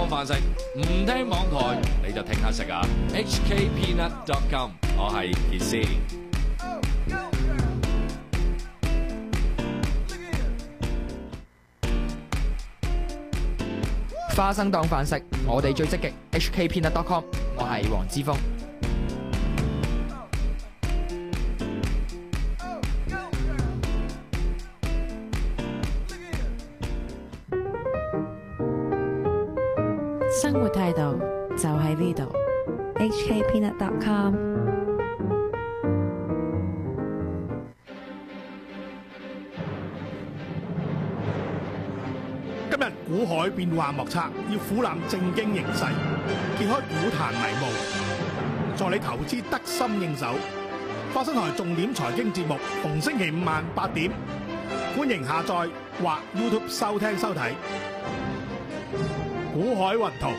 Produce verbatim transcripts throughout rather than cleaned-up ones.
當飯食，唔聽網台你就聽下食啊 ！H K Peanut dot com， 我係傑斯。 花生當飯食，我哋最積極。H K Peanut dot com， 我係黃之鋒。 生活態度就喺呢度。 H K Peanut dot com。 今日股海變幻莫測，要俯覽正經形勢，揭開股壇迷霧，助你投資得心應手。花生台重點財經節目，逢星期五晚八點，歡迎下載或 YouTube 收聽收睇。股海雲圖。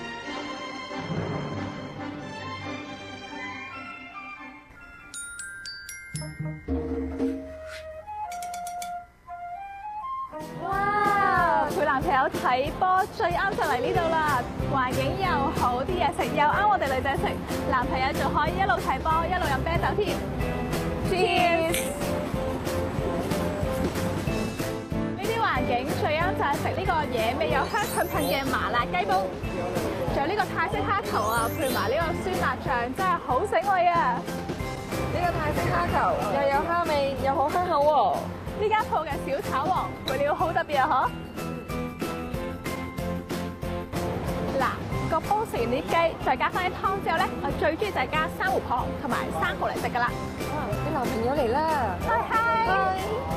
哇！陪男朋友睇波最啱就嚟呢度啦，環境又好，啲嘢食又啱我哋女仔食，男朋友仲可以一路睇波一路飲啤酒添。Cheers！ 呢啲環境最啱就係食呢個野味又香噴噴嘅麻辣雞煲，仲有呢個泰式蝦球啊，配埋呢個酸辣醬，真係好醒胃啊！ 呢個泰式蝦球又有蝦味，又好香口喎。 呢間鋪嘅小炒王配料好特別啊！嗬，嗱個煲食完啲雞，再加翻啲湯之後咧，我最中意就係加珊瑚蚌同埋生蠔嚟食噶啦。 哇！你男朋友嚟啦！ 嗨嗨！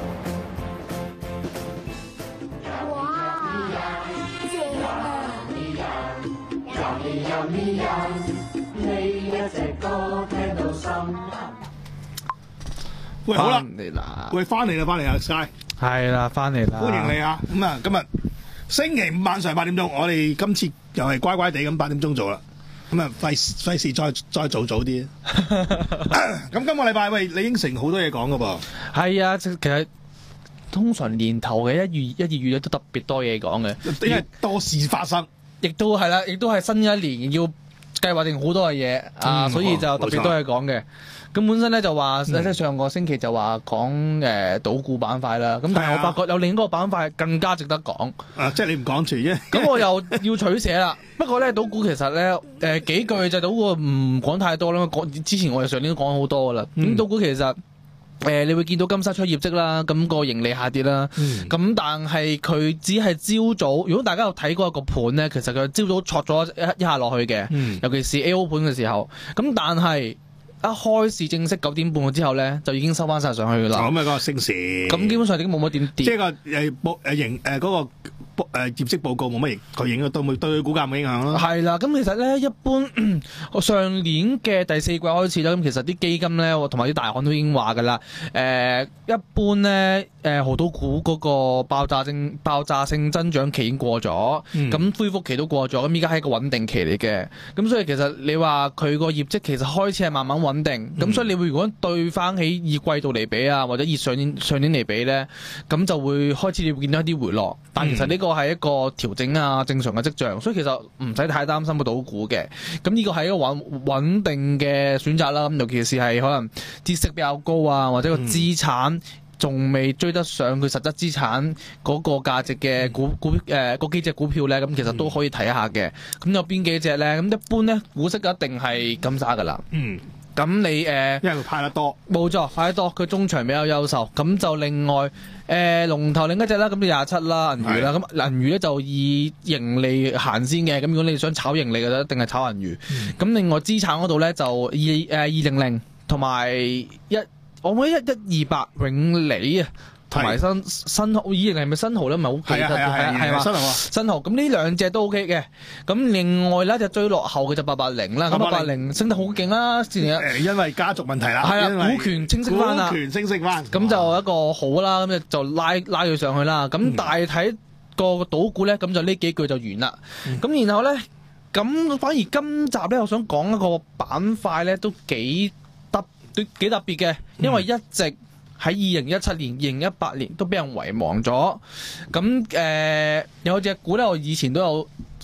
喂，好啦， 嚟啦， 喂，翻嚟啦，翻嚟啊 ，Sky， 係啦，翻嚟啦， 歡迎你啊！咁啊，今日星期五晚上八點鐘，我哋今次又係乖乖地咁八點鐘做啦。咁啊，費費事再再做早啲。咁今個禮拜，喂，你應承好多嘢講噶噃。 係啊，其實通常年頭嘅一月、一二月都特別多嘢講嘅， 因為多事發生， 亦都係啦，亦都係新一年要計劃定好多嘅嘢啊， 嗯所以就特別多嘢講嘅。咁本身咧就話，即係、 嗯、 上個星期就話講誒賭股板塊啦。咁但係我發覺有另一個板塊更加值得講。 啊，即係你唔講住啫。 咁我又要取捨啦。不過咧，賭股其實咧誒、呃、幾句就賭股唔講太多啦。講之前我哋上年都講好多噶啦。咁、嗯、賭股其實誒、呃、你會見到金沙出業績啦，咁、那個盈利下跌啦。咁、嗯、但係佢只係朝早，如果大家有睇過一個盤咧，其實佢朝早挫咗一一下落去嘅。嗯、尤其是 A O 盤嘅時候。咁但係一開市正式九點半之後咧，就已經收翻晒上去噶啦。 咁啊，嗰個升市。咁基本上已經冇乜點跌。 即係個誒報誒盈誒嗰個報誒業績報告冇乜影，佢影對冇對股價冇影響咯。 係啦，咁其實咧一般，我上年嘅第四季開始啦，咁其實啲基金咧同埋啲大行都已經話噶啦。誒、呃，一般咧誒，濠賭股嗰個爆炸性爆炸性增長期已經過咗，咁、嗯、恢復期都過咗，咁依家係一個穩定期嚟嘅。咁所以其實你話佢個業績其實開始係慢慢穩定，咁、嗯、所以你會如果對翻起以季度嚟比啊，或者以上年上年嚟比咧，咁就會開始你會見到一啲回落。但其實呢個係一個調整啊，正常嘅跡象，所以其實唔使太擔心個賭股嘅。咁呢個係一個穩穩定嘅選擇啦。咁尤其是係可能孳息比較高啊，或者個資產仲未追得上佢實質資產嗰個價值嘅股股誒嗰幾隻股票咧，咁其實都可以睇一下嘅。咁有邊幾隻咧？咁一般咧，股息一定係金沙噶啦。嗯。咁你誒，呃、 因為佢派得多， 冇錯，派得多，佢中場比較優秀。咁就另外誒、呃、龍頭另一隻啦，咁就廿七啦，銀娛啦。咁銀娛咧就以盈利行先嘅。咁如果你想炒盈利嘅，一定係炒銀娛。咁、嗯、另外資產嗰度咧就二誒二零零同埋一，我覺得一一二八永利啊。同埋新新豪，以前係咪新豪咧？唔係好記得，係係係嘛？新豪啊，新豪咁呢兩隻都 OK 嘅。咁另外咧就追落後嘅就八八零啦。咁八八零升得好勁啦，之前誒因為家族問題啦， 係啊，股權清晰翻啦， 股權清晰翻， 咁就一個好啦。咁就拉拉佢上去啦。咁大體個賭股咧，咁就呢幾句就完啦。咁、嗯、然後咧，咁反而今集咧，我想講一個板塊咧，都幾特都幾特別嘅，因為一直喺二零一七年、二零一八年都俾人遺忘咗。咁誒、呃、有隻股咧，我以前都有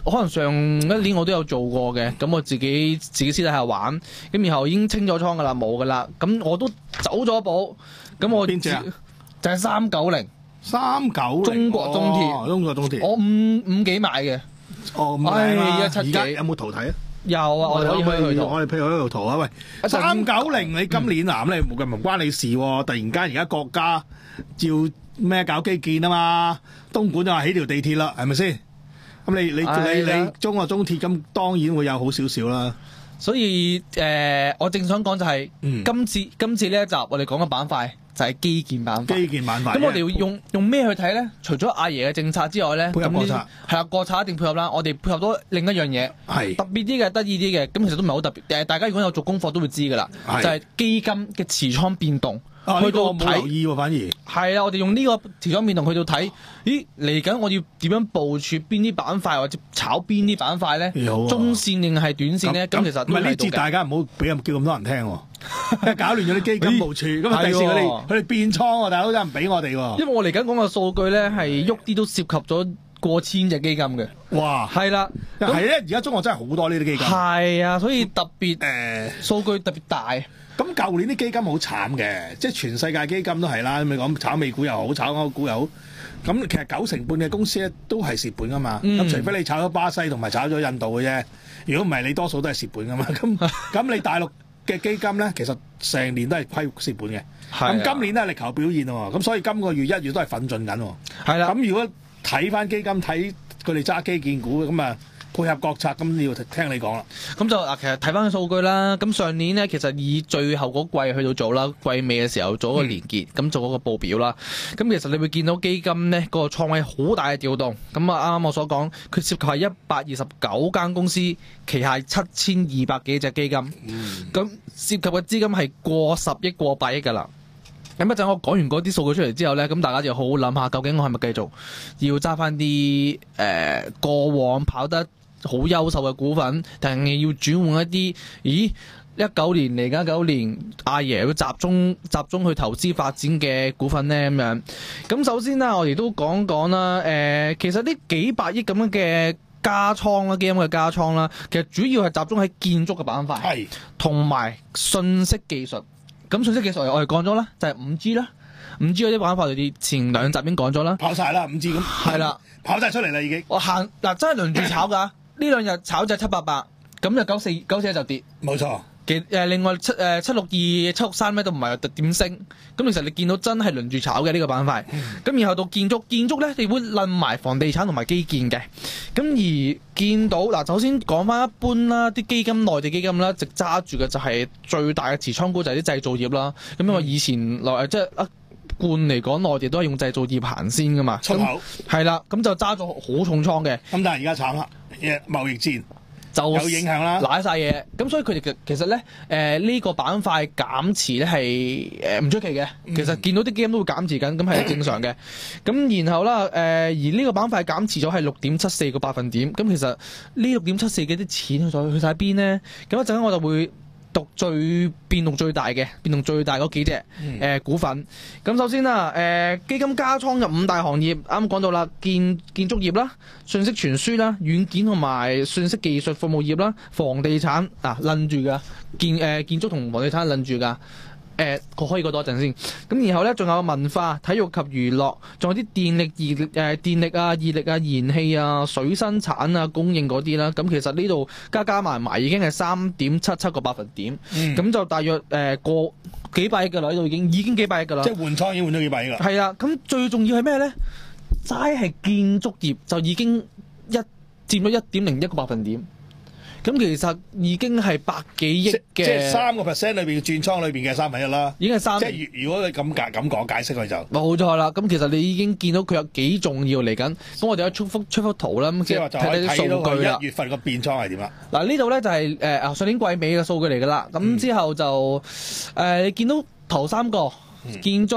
可能上一年我都有做過嘅，咁我自己自己私底下玩，咁然後已經清咗倉噶啦，冇噶啦，咁我都走咗步，咁我邊隻啊？ 就係三九零三九中國中鐵， 哦中國中鐵， 我五五幾買嘅， 哦咁唉靚啦一七幾而家有冇圖睇啊？ 有啊，我哋可以去去到。 我哋譬如喺度圖啊，喂， 一陣三九零你今年啊，咁你唔唔關你事喎，突然間而家國家照咩搞基建啊嘛，東莞就話起條地鐵啦，係咪先？咁你你你係啦你中國中鐵咁當然會有好少少啦。 所以誒、呃，我正想講就係、 嗯今次今次呢一集我哋講嘅板塊就係基建板塊。 基建板塊。 咁我哋要用用咩去睇咧？除咗阿爺嘅政策之外咧，咁呢配合國策係啦，國策一定配合啦。我哋配合多另一樣嘢， 係特別啲嘅、得意啲嘅，咁其實都唔係好特別。誒，大家如果有做功課都會知㗎啦， 係就係基金嘅持倉變動。 啊， 去到呢個我冇留睇意喎，反而係啦，我哋用呢個持倉變動去到睇，咦嚟緊我要點樣部署邊啲板塊或者炒邊啲板塊咧？ 好啊中線定係短線咧？咁其實唔係呢節都喺度嘅大家唔好俾咁叫咁多人聽喎，搞亂咗啲基金部署，咁啊第時佢係哋喎佢哋變倉喎，大佬真係唔俾我哋喎。 因為我嚟緊講嘅數據咧係喐啲都涉及咗過千隻基金嘅， 哇， 係啦， 係咧，而家中國真係好多呢啲基金。 係啊，所以特別誒， 數據特別大。 咁舊年啲基金好慘嘅，即係全世界基金都係啦。咁你講炒美股又好，炒歐股又好，咁其實九成半嘅公司咧都係蝕本噶嘛。咁、 嗯除非你炒咗巴西同埋炒咗印度嘅啫，如果唔係你多數都係蝕本噶嘛。咁咁你大陸嘅基金咧，其實成年都係虧蝕本嘅。 係啊咁今年都係力求表現喎。咁所以今個月一月都係奮進緊喎。 係啦， 咁如果睇翻基金睇佢哋揸基建股咁啊，配合國策，咁要聽你講啦。 咁就嗱，其實睇翻個數據啦。咁上年咧，其實以最後嗰季去到做啦，季尾嘅時候做一個連結，咁、 嗯、 做嗰個報表啦。咁其實你會見到基金咧個倉位好大嘅調動。咁啊，啱啱我所講，佢涉及係一百二十九間公司，旗下七千二百幾隻基金。咁、嗯、涉及嘅資金係過十億、過百億㗎啦。咁一陣我講完嗰啲數據出嚟之後咧，咁大家就好好諗下，究竟我係咪繼續要揸翻啲誒過往跑得好優秀嘅股份，定係要轉換一啲？咦，一九年嚟緊九年，阿爺要集中集中去投資發展嘅股份咧咁樣。咁首先啦，我哋都講講啦。誒、呃，其實呢幾百億咁樣嘅加倉啦，基金嘅加倉啦，其實主要係集中喺建築嘅板塊， 係同埋信息技術。咁信息技術我哋講咗啦，就係五 G 啦，五 G 嗰啲板塊我哋前兩集已經講咗啦， 跑晒啦，唔知咁係啦， 跑晒出嚟啦已經。 我行嗱真係輪住炒㗎，呢兩日炒就七八八，咁就九四九四就跌。 冇錯。 其誒另外七誒七六二、七六三咧都唔係特點升，咁其實你見到真係輪住炒嘅呢個板塊，咁、嗯、然後到建築，建築咧你會論埋房地產同埋基建嘅，咁而見到嗱，首先講翻一般啦，啲基金內地基金啦，直揸住嘅就係最大嘅持倉股就係啲製造業啦，咁因為以前內、嗯、即係一貫嚟講，內地都係用製造業行先噶嘛， 出口係啦，咁就揸咗好重倉嘅， 咁但係而家慘啦，貿易戰。 就有影響啦， 瀨晒嘢，咁所以佢哋其實咧，誒、呃、呢、這個板塊減持咧係誒唔出奇嘅。其實見到啲基金都會減持緊，咁係正常嘅。咁然後啦，誒、呃、而呢個板塊減持咗係六點七四個百分點。咁其實呢六點七四嘅啲錢去咗去晒邊咧？咁一陣間我就會讀最變動最大嘅變動最大嗰幾隻誒、呃、股份。咁首先啦，誒、呃、基金加倉入五大行業，啱啱講到啦，建建築業啦、信息傳輸啦、軟件同埋信息技術服務業啦、房地產啊，愣住噶建誒、呃、建築同房地產愣住噶。誒，我可以過多一陣先。咁然後咧，仲有文化、體育及娛樂，仲有啲電力、熱誒電力啊、熱力啊、燃氣啊、水生產啊、供應嗰啲啦。咁其實呢度加加埋埋已經係三點七七個百分點。咁、嗯、就大約誒過幾百億㗎啦，呢度已經已經幾百億㗎啦。 即係換倉已經換咗幾百億㗎。 係啦，咁最重要係咩咧？齋係建築業就已經一佔咗一點零一個百分點。咁其實已經係百幾億嘅， 即係三個 percent 裏邊轉倉裏邊嘅三分一啦， 已經係三。 即係如果你咁解咁講解釋佢就冇錯啦。咁其實你已經見到佢有幾重要嚟緊。咁我哋有出幅出幅圖啦，咁即係話就可以睇到佢一月份個變倉係點啦。 嗱呢度咧就係誒啊上年季尾嘅數據嚟㗎啦。咁、嗯、之後就誒、呃、你見到頭三個、嗯、建築、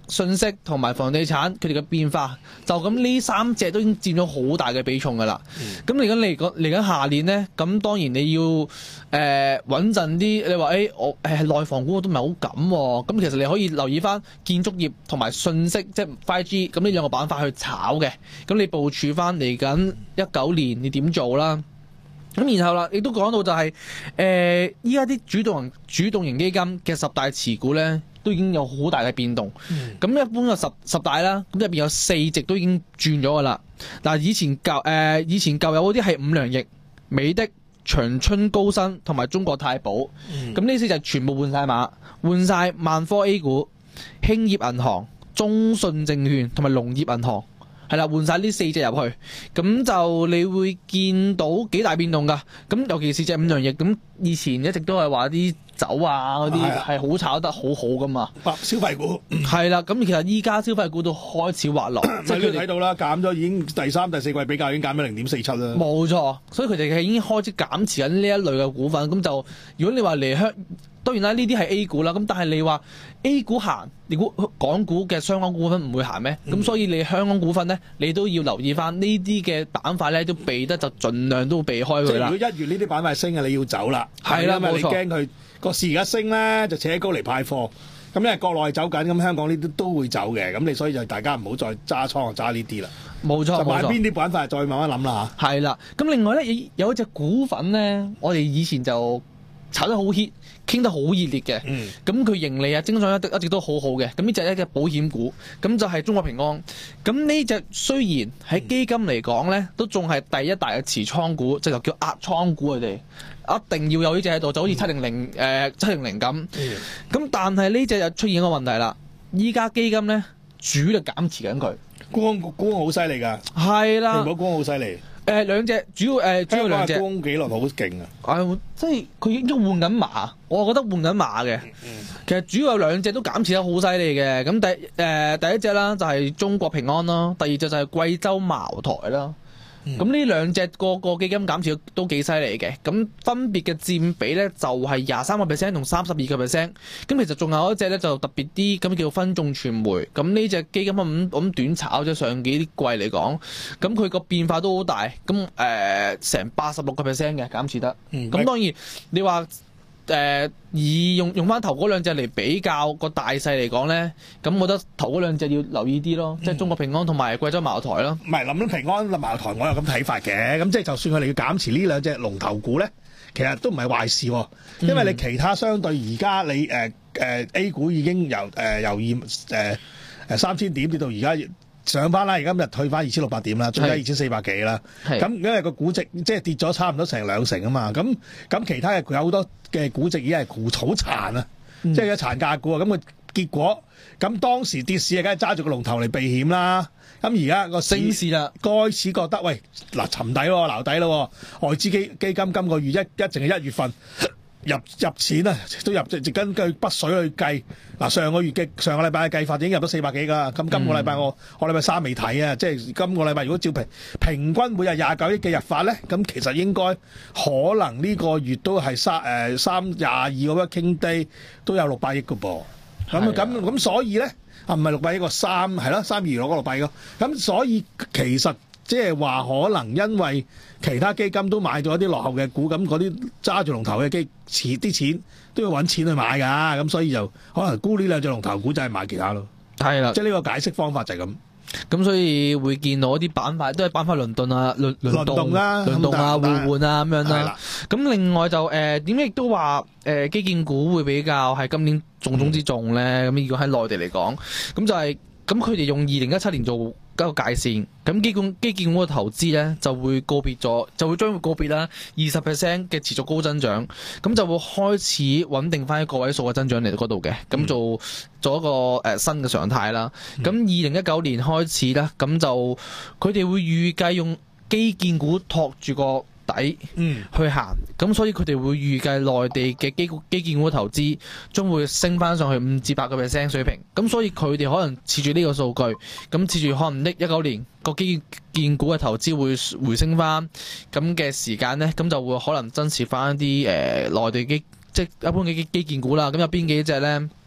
信息同埋房地產佢哋嘅變化，就咁呢三隻都已經佔咗好大嘅比重㗎啦。咁嚟緊嚟講嚟緊下年咧，咁當然你要誒穩陣啲。你話誒、欸、我誒內房股都唔係好敢喎，咁其實你可以留意翻建築業同埋信息，即係 五 G 咁呢兩個板塊去炒嘅。咁你部署翻嚟緊一九年你點做啦？咁然後啦，亦都講到就係誒依家啲主動型主動型基金嘅十大持股咧，都已經有好大嘅變動。咁、嗯、一般個十十大啦，咁入邊有四隻都已經轉咗噶啦。嗱，以前舊誒、呃、以前舊有嗰啲係五糧液、美的、長春高新同埋中國太保。咁呢、嗯、四隻全部換晒碼，換晒萬科 A 股、興業銀行、中信證券同埋農業銀行。係啦，換晒呢四隻入去，咁就你會見到幾大變動㗎。咁尤其是隻五糧液，咁以前一直都係話啲酒啊嗰啲係好炒得好好㗎嘛。 消費股係啦，咁其實依家消費股都開始滑落， 即係你睇到啦，減咗已經第三、第四季比較已經減咗零點四七啦。 冇錯，所以佢哋係已經開始減持緊呢一類嘅股份。咁就如果你話嚟香，當然啦，呢啲係 A 股啦。咁但係你話 A 股行，你估港股嘅相關股份唔會行咩？咁、嗯、所以你香港股份咧，你都要留意翻呢啲嘅板塊咧，都避得就盡量都避開佢啦。 即係如果一月呢啲板塊升嘅，你要走啦。係啦，冇錯。你驚佢個市而家升咧，就扯高嚟派貨。咁因為國內走緊，咁香港呢啲都會走嘅。咁你所以就大家唔好再揸倉揸呢啲啦。冇錯，就買邊啲板塊再慢慢諗啦嚇。係啦。咁另外咧，有一隻股份咧，我哋以前就炒得好 hit，傾得好熱烈嘅，咁佢、嗯、盈利啊、增長一一直都好好嘅。咁呢隻一隻保險股，咁就係中國平安。咁呢隻雖然喺基金嚟講咧，都仲係第一大嘅持倉股，即係叫壓倉股，佢哋一定要有呢隻喺度，就好似七零零誒七零零咁。咁、嗯、但係呢隻就出現一個問題啦，依家基金咧主力減持緊佢，沽空沽空好犀利㗎， 係啦， 平保沽空好犀利。 誒、呃、兩隻主要誒、呃、主要兩隻， 沽空紀律好勁啊！ 啊，即係佢已經換緊馬，我覺得換緊馬嘅。嗯、其實主要有兩隻都減持得好犀利嘅。咁第誒、呃、第一隻啦就係中國平安啦，第二隻就係貴州茅台啦。咁呢、嗯、兩隻個個基金減持都幾犀利嘅，咁分別嘅佔比咧就係廿三個 percent 同三十二個 percent。咁其實仲有一隻咧就特別啲，咁叫分眾傳媒。咁呢隻基金咁咁短炒啫，上幾啲季嚟講，咁佢個變化都好大。咁誒成八十六個 percent 嘅減持得。咁、嗯、當然你話。誒、呃、以用用翻頭嗰兩隻嚟比較個大細嚟講咧，咁我覺得頭嗰兩隻要留意啲咯，嗯、即係中國平安同埋貴州茅台咯。唔係諗到平安、茅台，我有咁睇法嘅。咁即係就算佢哋要減持呢兩隻龍頭股咧，其實都唔係壞事喎。因為你其他相對而家你誒誒、呃、A 股已經由誒、呃、由二誒誒三千點跌到而家。上翻啦，而家今日退翻二千六百點啦，最低二千四百幾啦。咁因為個估值即係跌咗差唔多成兩成啊嘛。咁咁其他嘅佢有好多嘅估值已經係枯草殘啊，嗯、即係有殘價股啊。咁個結果咁當時跌市啊，梗係揸住個龍頭嚟避險啦。咁而家個升市啦，開始覺得喂嗱沉底喎，撈底咯。外資基基金今個月一一淨係一月份。入入錢啊，都入即係根據筆水去計。嗱，上個月嘅上個禮拜嘅計法已經入咗四百幾㗎。咁今個禮拜我我禮拜三未睇啊，即係今個禮拜如果照平平均每日廿九億嘅入法咧，咁其實應該可能呢個月都係三誒三廿二個 working day 都有六百億㗎噃。咁咁咁所以咧啊，唔係六百億個三係咯，三二六個六百億。咁所以其實即係話可能因為其他基金都買咗一啲落後嘅股，咁嗰啲揸住龍頭嘅基錢啲錢都要揾錢去買㗎，咁所以就可能沽呢兩隻龍頭股就係買其他咯。係啦的，即係呢個解釋方法就係咁。咁所以會見到一啲板塊都係板塊輪動啊，輪輪動啦，輪動啊，互換啊咁樣啦。咁的另外就誒點解亦都話誒、呃、基建股會比較係今年重中之重咧？咁、嗯、如果喺內地嚟講，咁就係咁佢哋用二零一七年做一個界線，咁基建基建股嘅投資咧就會告別咗，就會將會告別啦二十 percent 嘅持續高增長，咁就會開始穩定翻一個位數嘅增長嚟到嗰度嘅，咁做做一個誒、呃、新嘅常態啦。咁二零一九年開始咧，咁就佢哋會預計用基建股托住個底去行，咁、嗯、所以佢哋會預計內地嘅基基建股嘅投資將會升翻上去五至八個 percent 水平，咁所以佢哋可能持住呢個數據，咁持住可能呢一九年個基建股嘅投資會回升翻，咁嘅時間呢，咁就會可能增持翻一啲誒內地基即係一般嘅基基建股啦。咁有邊幾隻呢？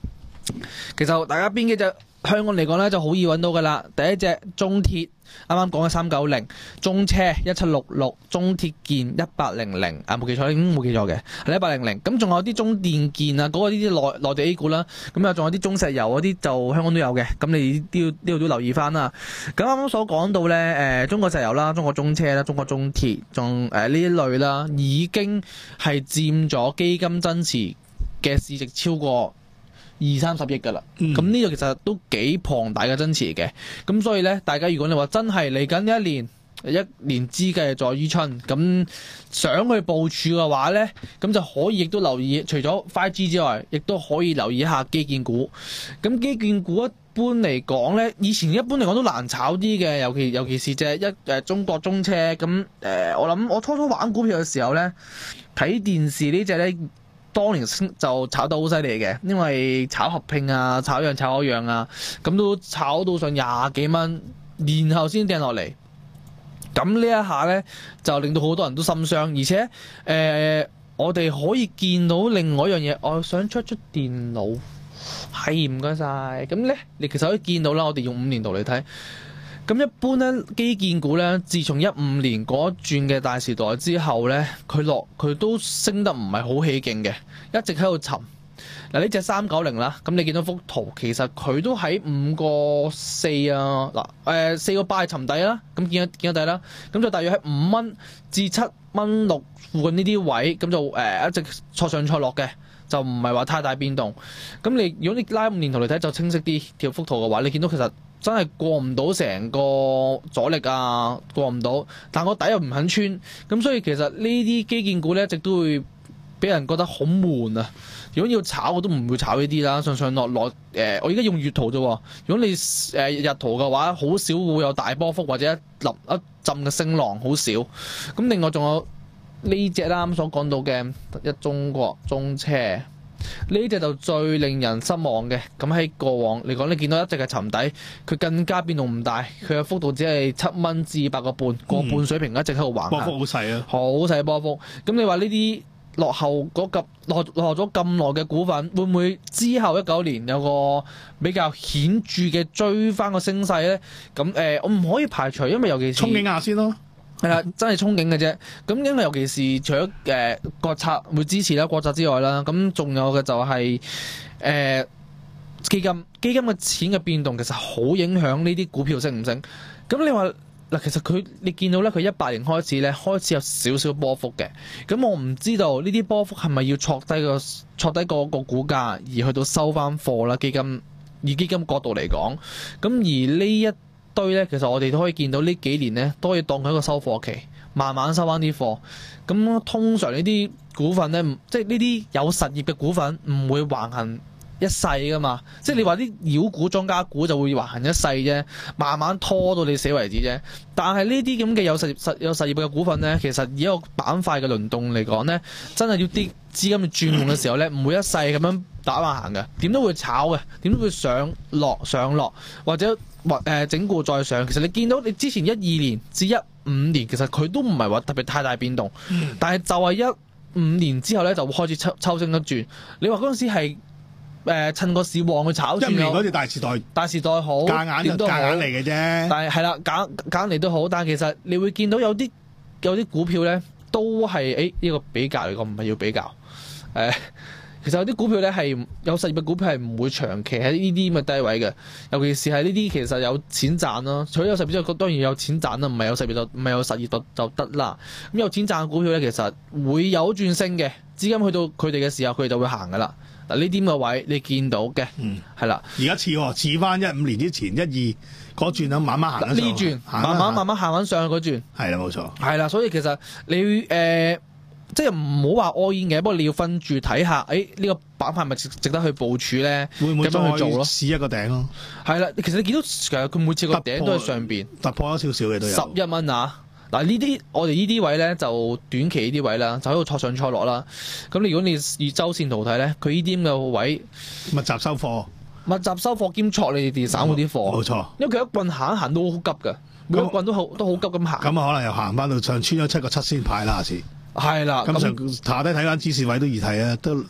其實大家邊幾隻香港嚟講咧就好易揾到噶啦。第一隻中鐵，啱啱講嘅三九零，中車一七六六，中鐵建一八零零，啊冇記錯，已經冇記錯嘅係一八零零。咁仲有啲中電建啊，嗰、那個呢啲內內地 A 股啦，咁啊仲有啲中石油嗰啲就香港都有嘅，咁你都要呢度都留意翻啦。咁啱啱所講到咧，誒、呃、中國石油啦、中國中車啦、中國中鐵，仲誒呢一類啦，已經係佔咗基金增持嘅市值超過二三十億噶啦，咁呢個其實都幾龐大嘅增持嘅，咁所以呢，大家如果你話真係嚟緊一年，一年之計在於春，咁想去部署嘅話呢，咁就可以亦都留意，除咗 五 G 之外，亦都可以留意一下基建股。咁基建股一般嚟講呢，以前一般嚟講都難炒啲嘅，尤其尤其是隻一誒中國中車，咁誒、呃、我諗我初初玩股票嘅時候呢，睇電視呢隻呢。當年就炒得好犀利嘅，因為炒合併啊，炒一樣炒一樣啊，咁都炒到上廿幾蚊，然後先掟落嚟。咁呢一下呢，就令到好多人都心傷，而且誒、呃，我哋可以見到另外一樣嘢，我想出出電腦，係唔該晒。咁呢，你其實可以見到啦，我哋用五年度嚟睇。咁一般咧，基建股咧，自從一五年嗰轉嘅大時代之後咧，佢落佢都升得唔係好起勁嘅，一直喺度沉。嗱，呢隻三九零啦，咁你見到幅圖，其實佢都喺五個四啊，嗱誒四個八係沉底啦，咁見咗見咗底啦，咁就大約喺五蚊至七蚊六附近呢啲位，咁就誒、呃、一直挫上挫落嘅，就唔係話太大變動。咁你如果你拉五年圖嚟睇就清晰啲條幅圖嘅話，你見到其實真係過唔到成個阻力啊，過唔到，但個底又唔肯穿，咁所以其實呢啲基建股咧一直都會俾人覺得好悶啊！如果要炒我都唔會炒呢啲啦，上上落落誒、呃，我而家用月圖啫。如果你誒、呃、日圖嘅話，好少會有大波幅或者一粒一浸嘅升浪，好少。咁另外仲有呢隻啱啱所講到嘅一中國中車。呢隻就最令人失望嘅，咁喺過往嚟講，你見到一直係沉底，佢更加變動唔大，佢嘅幅度只係七蚊至八個半，個半水平一直喺度橫行， 波幅好細啊， 好細波幅。咁你話呢啲落後嗰咁落落咗咁耐嘅股份，會唔會之後一九年有個比較顯著嘅追翻個升勢咧？咁誒、呃，我唔可以排除，因為尤其是憧憬下先咯。 係啦，真係憧憬嘅啫。咁因為尤其是除咗誒、呃、國策會支持啦，國策之外啦，咁仲有嘅就係、是、誒、呃、基金基金嘅錢嘅變動，其實好影響呢啲股票升唔升。咁你話嗱，其實佢你見到咧，佢一八年開始咧開始有少少波幅嘅。咁我唔知道呢啲波幅係咪要挫低個挫低個個股價，而去到收翻貨啦？基金以基金角度嚟講，咁而呢一堆咧，其實我哋都可以見到呢幾年咧，都可以當佢一個收貨期，慢慢收翻啲貨。咁通常呢啲股份咧，即係呢啲有實業嘅股份，唔會橫行一世噶嘛。即係你話啲妖股、莊家股就會橫行一世啫，慢慢拖到你死為止啫。但係呢啲咁嘅有實業、實有實業嘅股份咧，其實以一個板塊嘅輪動嚟講咧，真係要啲資金嘅轉換嘅時候咧，唔會一世咁樣打橫行嘅，點都會炒嘅，點都會上落上落，或者或誒、呃、整固再上。其實你見到你之前一二年至一五年，其實佢都唔係話特別太大變動，嗯、但係就係一五年之後咧，就會開始抽抽升一轉。你話嗰陣時係誒、呃、趁個市旺去炒轉， 一年嗰隻大時代，大時代好夾硬就夾硬嚟嘅啫。 但係係啦，夾夾硬嚟都好，但係其實你會見到有啲有啲股票咧，都係誒呢個比較嚟講，唔係要比較誒。呃其實有啲股票咧係有實業嘅股票係唔會長期喺呢啲咁嘅低位嘅，尤其是係呢啲其實有錢賺咯。除咗有實業之外，當然有錢賺啦，唔係有實業就唔係有實業就就得啦。咁有錢賺嘅股票咧，其實會有轉升嘅，資金去到佢哋嘅時候，佢哋就會行噶啦。嗱，呢啲咁嘅位你見到嘅，嗯，係啦。而家似似翻一五年之前一二嗰轉啊，慢慢行緊上。呢轉慢慢慢慢行緊上去嗰轉，係啦，冇錯。係啦，所以其實你誒。呃即係唔好話 all in 嘅，不過你要分住睇下，誒、哎、呢、這個板塊咪值值得去部署咧？會唔會再去做咯？試一個頂咯。係啦，其實你見到其實佢每次個頂都係上邊突破咗少少嘅都有。十一蚊啊！嗱呢啲我哋呢啲位咧就短期呢啲位啦，就喺度挫上挫落啦。咁你如果你以周線圖睇咧，佢呢啲咁嘅位密集收貨，密集收貨兼挫你哋散戶啲貨。冇錯，因為佢一棍行一行都好急㗎，每一棍都好都好急咁行。咁啊，可能又行翻到上穿咗七個七先派啦，下次。係啦，咁上下低睇翻支持位都易睇啊，都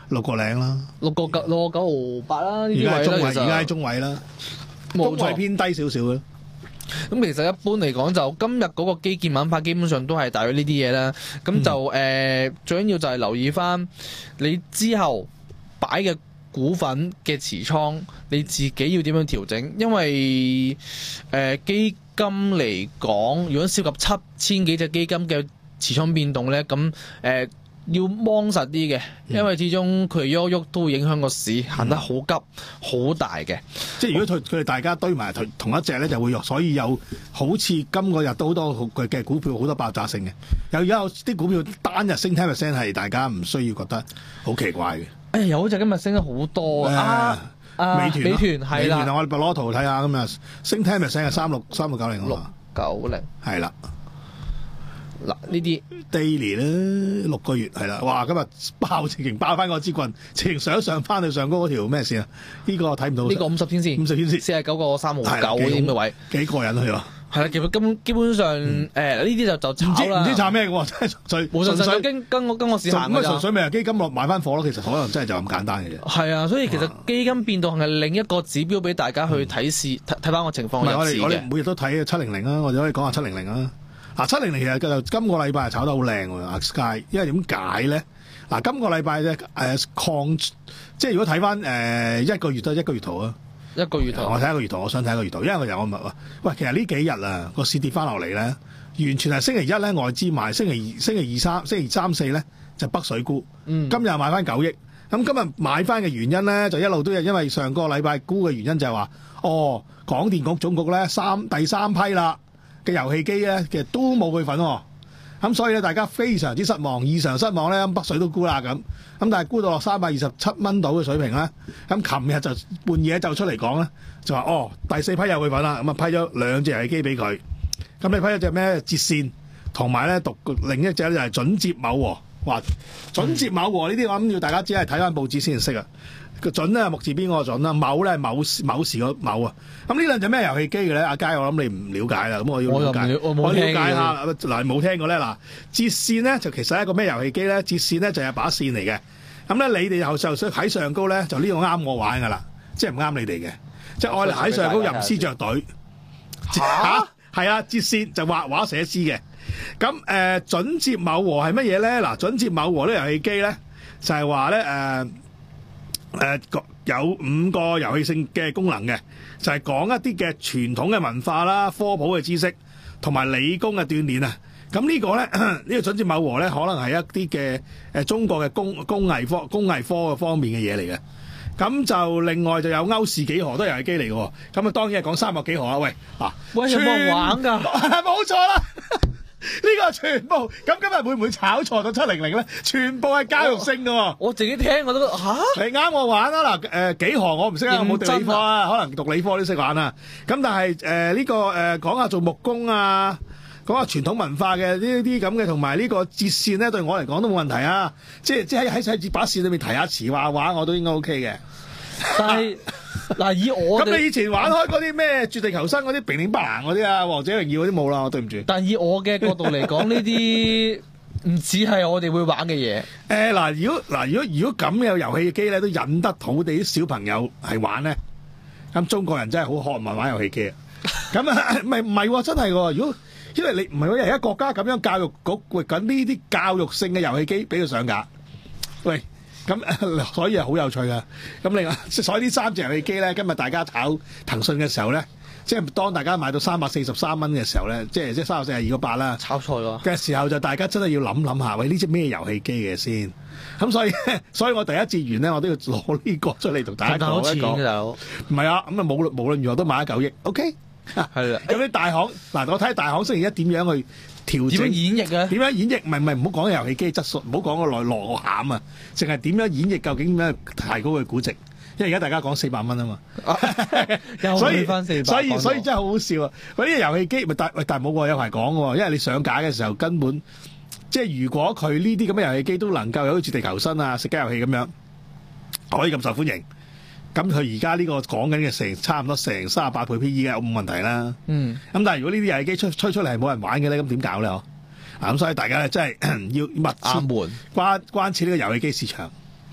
六個零啦， 六個九六個九毫八啦，呢而家係中位， 啲位咧其實而家係中位啦， 冇錯中位偏低少少啦。 咁其實一般嚟講，就今日嗰個基建板塊基本上都係大約呢啲嘢啦。咁就誒、呃，最緊要就係留意翻你之後擺嘅股份嘅持倉，你自己要點樣調整？因為誒、呃、基金嚟講，如果涉及七千幾隻基金嘅持倉變動咧，咁誒。呃要掹實啲嘅，因為始終佢喐喐都會影響個市行得好急好大嘅。 即係如果佢佢哋大家堆埋同同一隻咧，就會弱，所以有好似今個日都好多佢嘅股票好多爆炸性嘅。有而家有啲股票單日升十 percent 係大家唔需要覺得好奇怪嘅。 哎呀，有好似今日升得好多啊！啊， 美團美團係啦， 我哋攞圖睇下咁啊，升十 percent 係三六三六九零六九零係啦。 嗱呢啲 daily 咧六個月係啦，哇！今日爆直情爆翻個支棍，直情上上翻去上高嗰條咩線啊？呢、這個睇唔到。 呢個五十天線， 五十天線四十九個三毫九嗰啲咁嘅位， 幾過癮去喎！ 係啦，其實根基本上誒呢啲就就炒啦， 唔知炒咩嘅喎，真係純粹冇純粹跟跟我跟我市行咁啊，純粹咪係基金落買翻貨咯。其實可能真係就咁簡單嘅啫。 係啊，所以其實基金變動係另一個指標俾大家去睇市睇睇翻個情況。 唔係我哋我哋每日都睇七零零啊，我哋可以講下七零零啊。嗱，七零零其實就今個禮拜係炒得好靚喎，阿 Sky，因為點解咧？嗱，今個禮拜咧誒抗，即係如果睇翻誒一個月都一個月圖啊， 一個月圖， 我睇一個月圖，我想睇一個月圖，因為我由我問話，喂，其實呢幾日啊個市跌翻落嚟咧，完全係星期一咧外資買，星期二、星期二三、星期三四咧就北水沽， 嗯、 今日買翻九億，咁今日買翻嘅原因咧就一路都係因為上個禮拜沽嘅原因就係話，哦，廣電局總局咧三第三批啦。嘅遊戲機咧，其實都冇佢份喎，咁所以咧大家非常之失望，異常失望咧，北水都沽啦咁，咁但係沽到落三百二十七蚊度嘅水平啦，咁琴日就半夜就出嚟講咧，就話哦第四批有佢份啦，咁啊批咗兩隻遊戲機俾佢，咁你批咗隻咩捷線，同埋咧讀另一隻咧就係準接某和，哇準接某和呢啲我諗要大家只係睇翻報紙先識啊。個準咧木字邊個準啦，某咧某某時個某啊，咁呢兩隻咩遊戲機嘅咧？阿佳我諗你唔了解啦，咁我要了解， 我我了解下嗱冇聽過咧嗱，捷線咧就其實係一個咩遊戲機咧？捷線咧就係把線嚟嘅，咁咧你哋又就想喺上高咧就呢個啱我玩噶啦，即係唔啱你哋嘅，即係愛嚟喺上高吟詩着隊嚇，係啊捷線就畫畫寫詩嘅，咁誒、呃、準接某和係乜嘢咧？嗱準接某和呢遊戲機咧就係話咧誒。呃誒、呃、有五個遊戲性嘅功能嘅，就係、是、講一啲嘅傳統嘅文化啦、科普嘅知識同埋理工嘅鍛鍊啊。咁呢個咧，呢、這個準接某和咧，可能係一啲嘅誒中國嘅工工藝科、工藝科嘅方面嘅嘢嚟嘅。咁就另外就有歐視幾何都係遊戲機嚟嘅。咁啊當然係講三國幾何啊。喂，嗱， 喂有冇人玩㗎？ 冇錯啦。呢個全部咁今日會唔會炒錯咗七零零咧？全部係教育性嘅喎。 我自己聽我都嚇， 你啱我玩啊！嗱，誒幾何我唔識啊，我冇讀理科啊，可能讀理科都識玩啊。咁但係誒呢個誒講下做木工啊，講下傳統文化嘅呢啲咁嘅，同埋呢個節線咧，對我嚟講都冇問題啊。即係即係喺喺把線裏面提下詞畫畫，我都應該 OK 嘅。 但係嗱，以我咁你以前玩開嗰啲咩絕地求生嗰啲平頂白蘭嗰啲啊，王者榮耀嗰啲冇啦，我對唔住。 但以我嘅角度嚟講，呢啲唔似係我哋會玩嘅嘢。 誒嗱，如果嗱如果如果咁嘅遊戲機咧，都引得土地啲小朋友係玩咧，咁中國人真係好渴望玩遊戲機啊！咁啊，唔係唔係喎，真係喎。如果因為你唔係喎，而家國家咁樣教育局會緊呢啲教育性嘅遊戲機俾佢上架，喂。咁所以係好有趣噶。咁另外，所以呢三隻遊戲機咧，今日大家炒騰訊嘅時候咧，即係當大家買到三百四十三蚊嘅時候咧，即係即係三百四十二個八啦， 炒錯咗嘅時候就大家真係要諗諗下，喂呢隻咩遊戲機嘅先？咁所以，所以我第一節完咧，我都要攞呢個出嚟同大家講一講。唔係啊，咁啊冇無論如何都買咗九億 ，OK？係啦。咁啲大行嗱，我睇大行星期一點樣去調整點樣演繹啊？ 點樣演繹？唔係唔係，唔好講遊戲機質素，唔好講個內內涵啊，淨係點樣演繹？究竟點樣提高佢估值？因為而家大家講四百蚊啊嘛，所以所以所以真係好好笑啊！喂，呢個遊戲機咪但喂但係冇喎，有排講喎，因為你上架嘅時候根本即係如果佢呢啲咁嘅遊戲機都能夠有好似絕地求生啊、食雞遊戲咁樣可以咁受歡迎。咁佢而家呢個講緊嘅成差唔多成三十八倍 P E 嘅冇問題啦。嗯。咁但係如果呢啲遊戲機出推出嚟係冇人玩嘅咧，咁點搞咧？嗬。啊咁所以大家咧真係要密切關關切呢個遊戲機市場。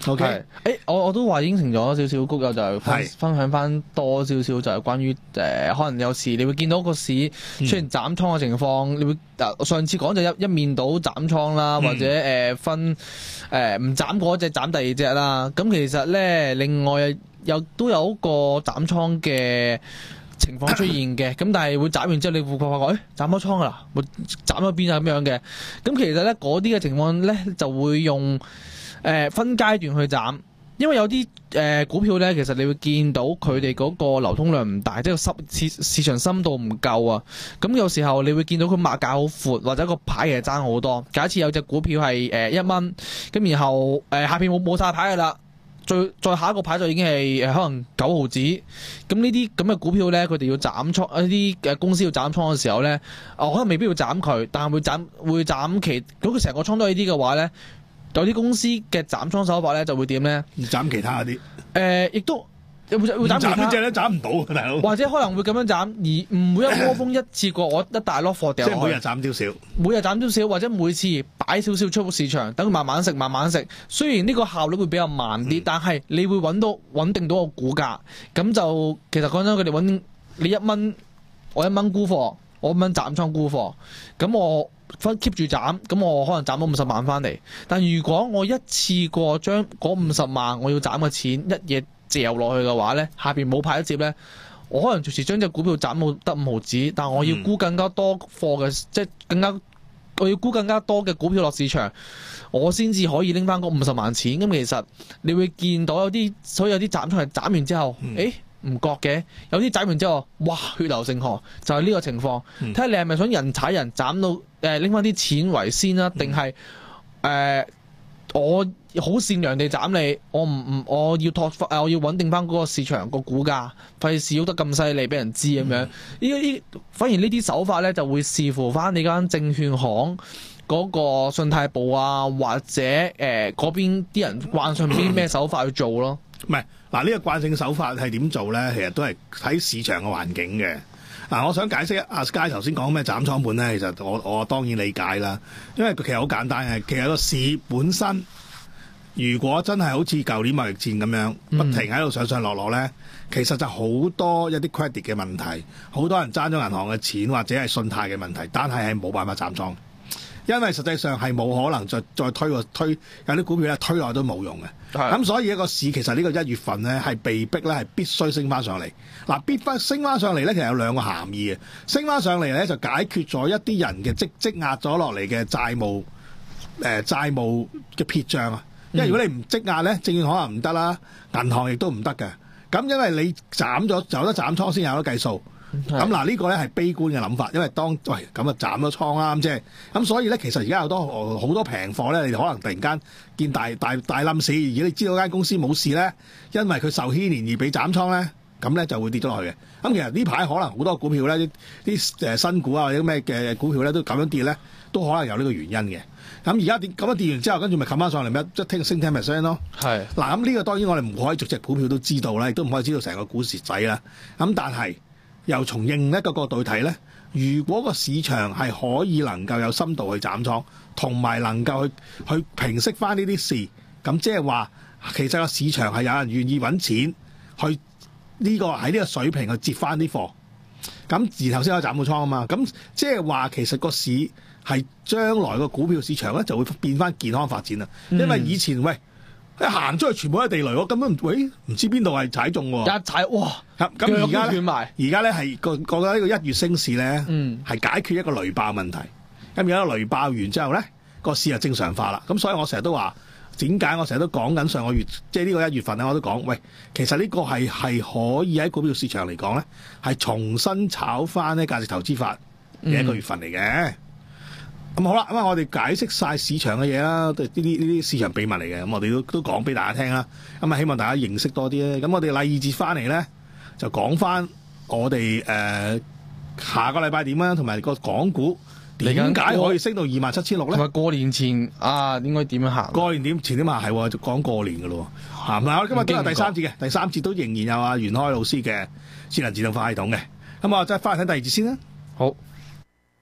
OK， 係，誒，我我都話應承咗少少，谷友就係分係分享翻多少少，就係關於誒、呃，可能有時你會見到個市出現斬倉嘅情況，你會嗱上次講就一一面倒斬倉啦，或者誒、呃、分誒唔斬嗰隻斬第二隻啦。咁其實咧，另外又都有一個斬倉嘅情況出現嘅，咁但係會斬完之後，你會發覺誒斬咗倉噶啦，會斬咗邊啊咁樣嘅。咁其實咧嗰啲嘅情況咧就會用。誒、呃、分階段去斬，因為有啲誒、呃、股票咧，其實你會見到佢哋嗰個流通量唔大，即係深市市場深度唔夠啊。咁有時候你會見到佢碼價好闊，或者個牌其實爭好多。假設有隻股票係誒一蚊，咁然後誒、呃、下邊冇冇曬牌㗎啦，再再下一個牌就已經係誒可能九毫子。咁呢啲咁嘅股票咧，佢哋要斬倉，一啲嘅公司要斬倉嘅時候咧，哦可能未必要斬佢，但係會斬會斬其，如果佢成個倉都係呢啲嘅話咧。有啲公司嘅斬倉手法咧就會點咧？ 斬其他嗰啲， 誒，亦都會會斬其他， 斬隻都斬唔到，大佬。 或者可能會咁樣斬，而唔會一窩蜂一次過我一大攞貨掉。 即係每日斬少少， 每日斬少少，或者每次擺少少出市場，等佢慢慢食，慢慢食。雖然呢個效率會比較慢啲，嗯、但係你會揾到穩定到個股價。咁就其實講真，佢哋揾你一蚊，我一蚊沽貨，我一蚊斬倉沽貨，咁我。分 keep 住斬，咁我可能斬到五十萬翻嚟。但如果我一次過將嗰五十萬我要斬嘅錢一嘢嚼落去嘅話咧，下邊冇派一接咧，我可能隨時將隻股票斬到得五毫子，但我要沽更加多貨嘅，嗯、即係更加我要沽更加多嘅股票落市場，我先至可以拎翻嗰五十萬錢。咁其實你會見到有啲，所以有啲斬倉係斬完之後，誒、嗯。唔覺嘅，有啲斬完之後，哇，血流成河，就係、是、呢個情況。睇下、嗯、你係咪想人踩人斬到誒拎翻啲錢為先啦，定係誒我好善良地斬你，我唔唔我要托誒我要穩定翻嗰個市場個股價，費事喐得咁犀利俾人知咁樣。呢啲、嗯、反而呢啲手法咧就會視乎翻你間證券行嗰個信貸部啊，或者誒嗰邊啲人慣上邊咩手法去做咯。 唔係嗱，呢個慣性手法係點做咧？其實都係睇市場嘅環境嘅。嗱、啊，我想解釋阿 Sky 頭先講咩斬倉盤咧，其實我我當然理解啦。因為其實好簡單嘅，其實個市本身如果真係好似舊年貿易戰咁樣不停喺度上上落落咧，嗯、其實就好多一啲 credit 嘅問題，好多人爭咗銀行嘅錢或者係信貸嘅問題，但係係冇辦法斬倉。因為實際上係冇可能再再推個推有啲股票咧推落都冇用嘅，咁的所以一個市其實呢個一月份咧係被逼咧係必須升翻上嚟。嗱，必翻升翻上嚟咧，其實有兩個含義嘅。升翻上嚟咧就解決咗一啲人嘅積積壓咗落嚟嘅債務誒、呃、債務嘅撇帳啊。因為如果你唔積壓咧，證券可能唔得啦，銀行亦都唔得嘅。咁因為你斬咗就有得斬倉先有得計數。咁嗱，呢個咧係悲觀嘅諗法，因為當喂咁啊斬咗倉啦，咁即係咁，所以咧其實而家有多好多平貨咧，你可能突然間見大大大冧市，而你知道間公司冇事咧，因為佢受牽連而被斬倉咧，咁咧就會跌咗落去嘅。咁其實呢排可能好多股票咧，啲誒新股啊或者咩嘅股票咧都咁樣跌咧，都可能有呢個原因嘅。咁而家跌咁樣跌完之後，跟住咪冚翻上嚟咩？即係聽升ten percent咯。係嗱，咁呢個當然我哋唔可以逐隻股票都知道啦，亦都唔可以知道成個股市仔啦。咁但係又從另一個角度去睇咧，如果個市場係可以能夠有深度去斬倉，同埋能夠去去平息翻呢啲事，咁即係話其實個市場係有人願意揾錢去呢、這個喺呢個水平去接翻啲貨，咁然後先可以斬到倉啊嘛。咁即係話其實個市係將來個股票市場咧就會變翻健康發展啦。嗯、因為以前喂。一行出去全部都係地雷，我根本喂唔知邊度係踩中喎，一踩哇！咁咁而家咧，而家咧係覺覺得呢個一月升市咧，係、嗯、解決一個雷爆問題。咁而家雷爆完之後咧，個市就正常化啦。咁所以我成日都話，點解我成日都講緊上個月，即係呢個一月份咧，我都講，喂，其實呢個係係可以喺股票市場嚟講咧，係重新炒翻呢價值投資法嘅一個月份嚟嘅。嗯咁好啦，咁啊，我哋解釋晒市場嘅嘢啦，都係呢啲呢啲市場秘密嚟嘅，咁我哋都都講俾大家聽啦。咁啊，希望大家認識多啲咧。咁我哋第二節翻嚟咧，就講翻我哋誒、呃、下個禮拜點啦，同埋個港股點解可以升到二萬七千六咧？同埋過年前啊，應該點樣行？過年點前點行係喎，就講過年嘅咯。嚇、嗯，嗱，我今日今日第三節嘅，第三節都仍然有阿袁開老師嘅智能自動化系統嘅。咁我即係翻嚟睇第二節先啦。好。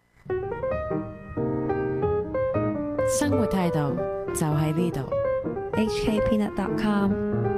生活態度就喺呢度 h k peanut dot com。